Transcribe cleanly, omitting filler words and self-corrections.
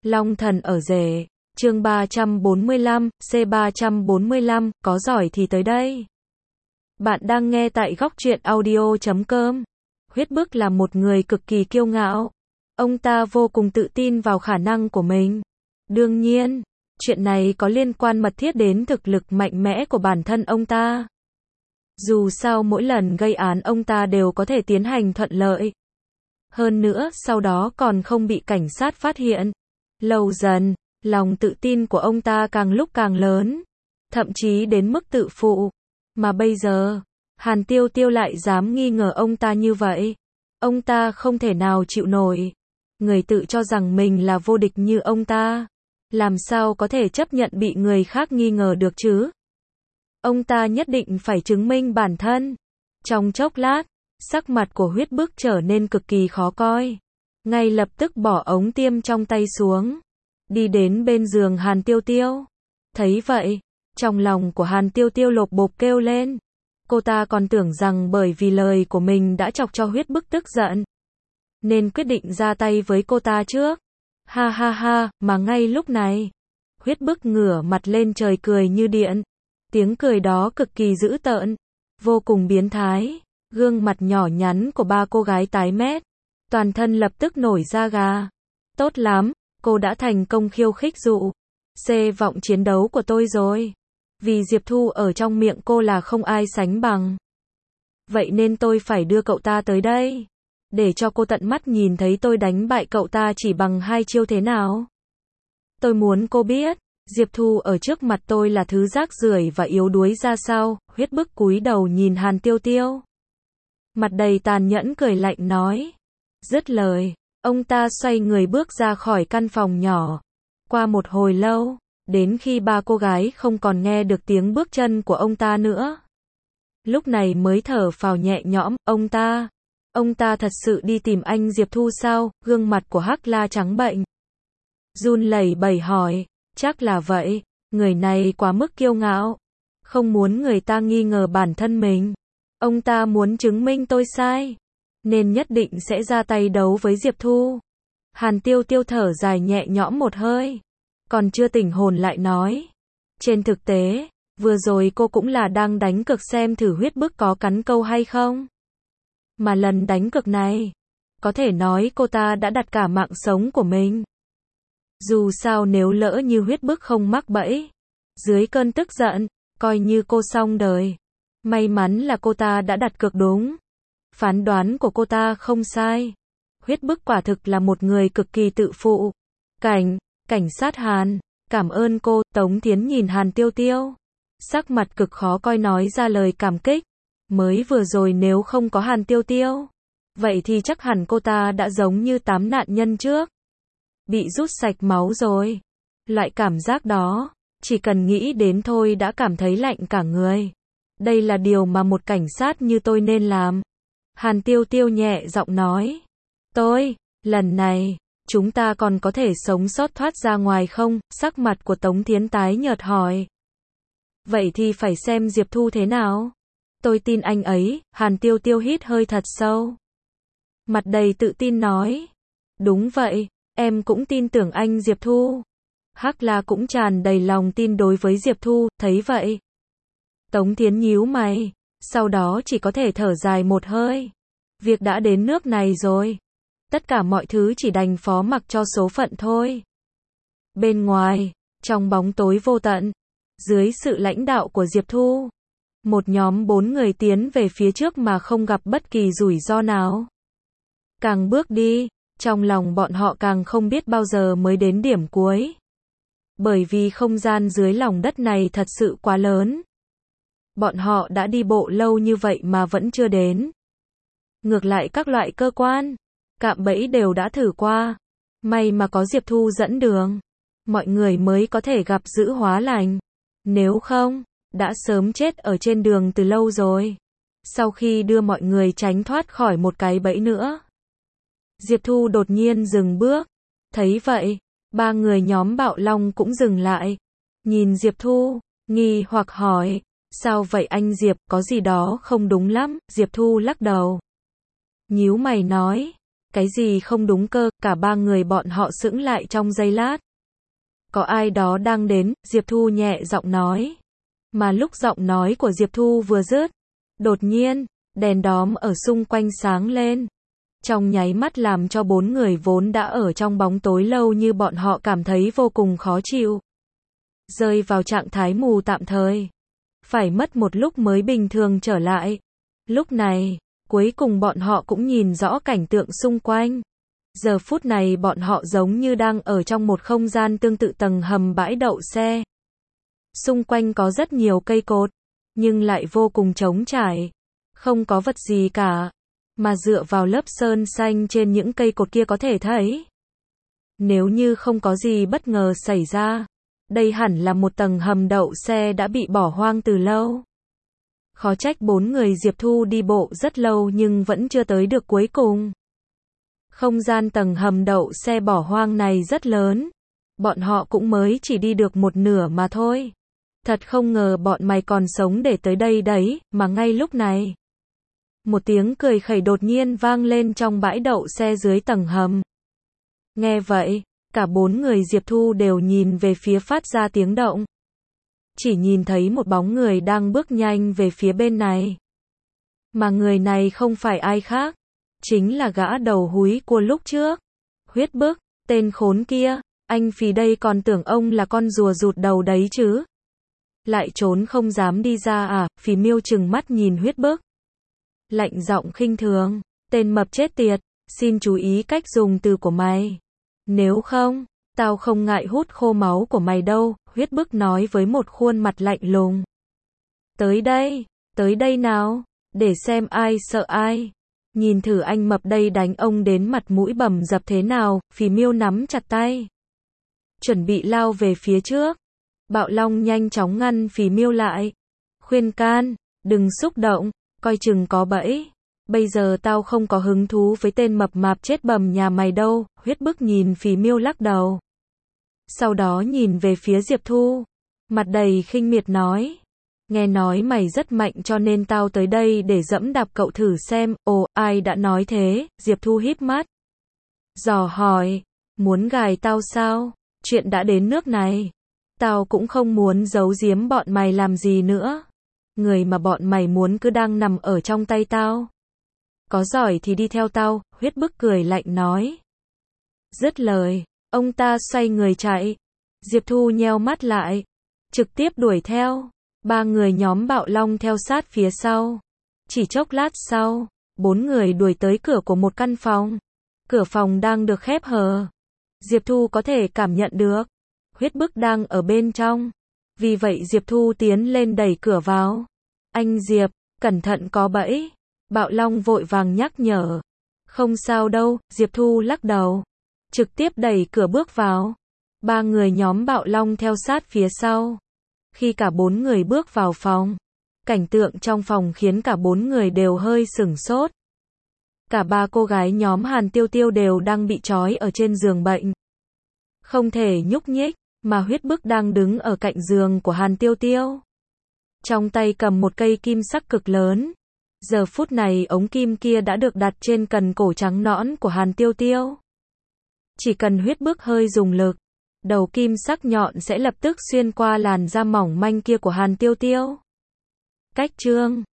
Long thần ở rể, chương 345, C345, có giỏi thì tới đây. Bạn đang nghe tại góc truyện audio.com. Huyết Bức là một người cực kỳ kiêu ngạo. Ông ta vô cùng tự tin vào khả năng của mình. Đương nhiên, chuyện này có liên quan mật thiết đến thực lực mạnh mẽ của bản thân ông ta. Dù sao mỗi lần gây án ông ta đều có thể tiến hành thuận lợi. Hơn nữa, sau đó còn không bị cảnh sát phát hiện. Lâu dần, lòng tự tin của ông ta càng lúc càng lớn, thậm chí đến mức tự phụ. Mà bây giờ, Hàn Tiêu Tiêu lại dám nghi ngờ ông ta như vậy. Ông ta không thể nào chịu nổi. Người tự cho rằng mình là vô địch như ông ta, làm sao có thể chấp nhận bị người khác nghi ngờ được chứ? Ông ta nhất định phải chứng minh bản thân. Trong chốc lát, sắc mặt của Huyết Bức trở nên cực kỳ khó coi. Ngay lập tức bỏ ống tiêm trong tay xuống, đi đến bên giường Hàn Tiêu Tiêu. Thấy vậy, trong lòng của Hàn Tiêu Tiêu lộp bộp kêu lên. Cô ta còn tưởng rằng bởi vì lời của mình đã chọc cho Huyết Bức tức giận, nên quyết định ra tay với cô ta trước. Ha ha ha, mà ngay lúc này, Huyết Bức ngửa mặt lên trời cười như điện. Tiếng cười đó cực kỳ dữ tợn, vô cùng biến thái. Gương mặt nhỏ nhắn của ba cô gái tái mét, toàn thân lập tức nổi da gà. Tốt lắm, cô đã thành công khiêu khích dụ vọng chiến đấu của tôi rồi. Vì Diệp Thu ở trong miệng cô là không ai sánh bằng. Vậy nên tôi phải đưa cậu ta tới đây, để cho cô tận mắt nhìn thấy tôi đánh bại cậu ta chỉ bằng 2 chiêu thế nào. Tôi muốn cô biết, Diệp Thu ở trước mặt tôi là thứ rác rưởi và yếu đuối ra sao. Huyết Bức cúi đầu nhìn Hàn Tiêu Tiêu, mặt đầy tàn nhẫn cười lạnh nói. Dứt lời, ông ta xoay người bước ra khỏi căn phòng nhỏ. Qua một hồi lâu, đến khi ba cô gái không còn nghe được tiếng bước chân của ông ta nữa, lúc này mới thở phào nhẹ nhõm. Ông ta thật sự đi tìm anh Diệp Thu sao? Gương mặt của Hắc La trắng bệch, run lẩy bẩy hỏi. Chắc là vậy, người này quá mức kiêu ngạo, không muốn người ta nghi ngờ bản thân mình. Ông ta muốn chứng minh tôi sai, nên nhất định sẽ ra tay đấu với Diệp Thu. Hàn Tiêu Tiêu thở dài nhẹ nhõm một hơi, còn chưa tỉnh hồn lại nói. Trên thực tế, vừa rồi cô cũng là đang đánh cược xem thử Huyết Bức có cắn câu hay không. Mà lần đánh cược này, có thể nói cô ta đã đặt cả mạng sống của mình. Dù sao nếu lỡ như Huyết Bức không mắc bẫy, dưới cơn tức giận, coi như cô xong đời. May mắn là cô ta đã đặt cược đúng. Phán đoán của cô ta không sai. Huyết Bức quả thực là một người cực kỳ tự phụ. Cảnh sát Hàn, cảm ơn cô. Tống Thiến nhìn Hàn Tiêu Tiêu, sắc mặt cực khó coi nói ra lời cảm kích. Mới vừa rồi nếu không có Hàn Tiêu Tiêu, vậy thì chắc hẳn cô ta đã giống như 8 nạn nhân trước, bị rút sạch máu rồi. Loại cảm giác đó, chỉ cần nghĩ đến thôi đã cảm thấy lạnh cả người. Đây là điều mà một cảnh sát như tôi nên làm. Hàn Tiêu Tiêu nhẹ giọng nói. Lần này, chúng ta còn có thể sống sót thoát ra ngoài không? Sắc mặt của Tống Thiến tái nhợt hỏi. Vậy thì phải xem Diệp Thu thế nào. Tôi tin anh ấy. Hàn Tiêu Tiêu hít hơi thật sâu, mặt đầy tự tin nói. Đúng vậy, em cũng tin tưởng anh Diệp Thu. Hắc La cũng tràn đầy lòng tin đối với Diệp Thu. Thấy vậy, Tống Thiến nhíu mày, sau đó chỉ có thể thở dài một hơi. Việc đã đến nước này rồi, tất cả mọi thứ chỉ đành phó mặc cho số phận thôi. Bên ngoài, trong bóng tối vô tận, dưới sự lãnh đạo của Diệp Thu, một nhóm 4 người tiến về phía trước mà không gặp bất kỳ rủi ro nào. Càng bước đi, trong lòng bọn họ càng không biết bao giờ mới đến điểm cuối. Bởi vì không gian dưới lòng đất này thật sự quá lớn. Bọn họ đã đi bộ lâu như vậy mà vẫn chưa đến. Ngược lại các loại cơ quan, cạm bẫy đều đã thử qua. May mà có Diệp Thu dẫn đường, mọi người mới có thể gặp giữ hóa lành. Nếu không, đã sớm chết ở trên đường từ lâu rồi. Sau khi đưa mọi người tránh thoát khỏi một cái bẫy nữa, Diệp Thu đột nhiên dừng bước. Thấy vậy, 3 người nhóm Bạo Long cũng dừng lại. Nhìn Diệp Thu, nghi hoặc hỏi. Sao vậy anh Diệp, có gì đó không đúng lắm? Diệp Thu lắc đầu, nhíu mày nói. Cái gì không đúng cơ, cả ba người bọn họ sững lại trong giây lát. Có ai đó đang đến, Diệp Thu nhẹ giọng nói. Mà lúc giọng nói của Diệp Thu vừa dứt, đột nhiên, đèn đóm ở xung quanh sáng lên. Trong nháy mắt làm cho bốn người vốn đã ở trong bóng tối lâu như bọn họ cảm thấy vô cùng khó chịu. Rơi vào trạng thái mù tạm thời. Phải mất một lúc mới bình thường trở lại. Lúc này, cuối cùng bọn họ cũng nhìn rõ cảnh tượng xung quanh. Giờ phút này bọn họ giống như đang ở trong một không gian tương tự tầng hầm bãi đậu xe. Xung quanh có rất nhiều cây cột, nhưng lại vô cùng trống trải. Không có vật gì cả, mà dựa vào lớp sơn xanh trên những cây cột kia có thể thấy. Nếu như không có gì bất ngờ xảy ra, đây hẳn là một tầng hầm đậu xe đã bị bỏ hoang từ lâu. Khó trách bốn người Diệp Thu đi bộ rất lâu nhưng vẫn chưa tới được cuối cùng. Không gian tầng hầm đậu xe bỏ hoang này rất lớn. Bọn họ cũng mới chỉ đi được một nửa mà thôi. Thật không ngờ bọn mày còn sống để tới đây đấy, mà ngay lúc này. Một tiếng cười khẩy đột nhiên vang lên trong bãi đậu xe dưới tầng hầm. Nghe vậy, cả bốn người Diệp Thu đều nhìn về phía phát ra tiếng động. Chỉ nhìn thấy một bóng người đang bước nhanh về phía bên này. Mà người này không phải ai khác, chính là gã đầu húi của lúc trước. Huyết Bức, tên khốn kia, anh phì đây còn tưởng ông là con rùa rụt đầu đấy chứ. Lại trốn không dám đi ra à, Phì Miêu trừng mắt nhìn Huyết Bức. Lạnh giọng khinh thường, tên mập chết tiệt, xin chú ý cách dùng từ của mày. Nếu không, tao không ngại hút khô máu của mày đâu, Huyết Bức nói với một khuôn mặt lạnh lùng. Tới đây nào, để xem ai sợ ai. Nhìn thử anh mập đây đánh ông đến mặt mũi bầm dập thế nào, Phì Miêu nắm chặt tay. Chuẩn bị lao về phía trước. Bạo Long nhanh chóng ngăn Phì Miêu lại. Khuyên can, đừng xúc động, coi chừng có bẫy. Bây giờ tao không có hứng thú với tên mập mạp chết bầm nhà mày đâu, Huyết Bức nhìn Phì Miêu lắc đầu. Sau đó nhìn về phía Diệp Thu, mặt đầy khinh miệt nói. Nghe nói mày rất mạnh cho nên tao tới đây để dẫm đạp cậu thử xem, ồ, ai đã nói thế, Diệp Thu híp mắt. Dò hỏi, muốn gài tao sao, chuyện đã đến nước này. Tao cũng không muốn giấu giếm bọn mày làm gì nữa. Người mà bọn mày muốn cứ đang nằm ở trong tay tao. Có giỏi thì đi theo tao, Huyết Bức cười lạnh nói. Dứt lời, ông ta xoay người chạy. Diệp Thu nheo mắt lại, trực tiếp đuổi theo. Ba người nhóm Bạo Long theo sát phía sau. Chỉ chốc lát sau, bốn người đuổi tới cửa của một căn phòng. Cửa phòng đang được khép hờ. Diệp Thu có thể cảm nhận được Huyết Bức đang ở bên trong. Vì vậy Diệp Thu tiến lên đẩy cửa vào. Anh Diệp, cẩn thận có bẫy. Bạo Long vội vàng nhắc nhở. Không sao đâu, Diệp Thu lắc đầu. Trực tiếp đẩy cửa bước vào. Ba người nhóm Bạo Long theo sát phía sau. Khi cả bốn người bước vào phòng, cảnh tượng trong phòng khiến cả bốn người đều hơi sửng sốt. Cả ba cô gái nhóm Hàn Tiêu Tiêu đều đang bị trói ở trên giường bệnh. Không thể nhúc nhích, mà Huyết Bức đang đứng ở cạnh giường của Hàn Tiêu Tiêu. Trong tay cầm một cây kim sắc cực lớn. Giờ phút này ống kim kia đã được đặt trên cần cổ trắng nõn của Hàn Tiêu Tiêu. Chỉ cần Huyết Bức hơi dùng lực, đầu kim sắc nhọn sẽ lập tức xuyên qua làn da mỏng manh kia của Hàn Tiêu Tiêu. Cách chương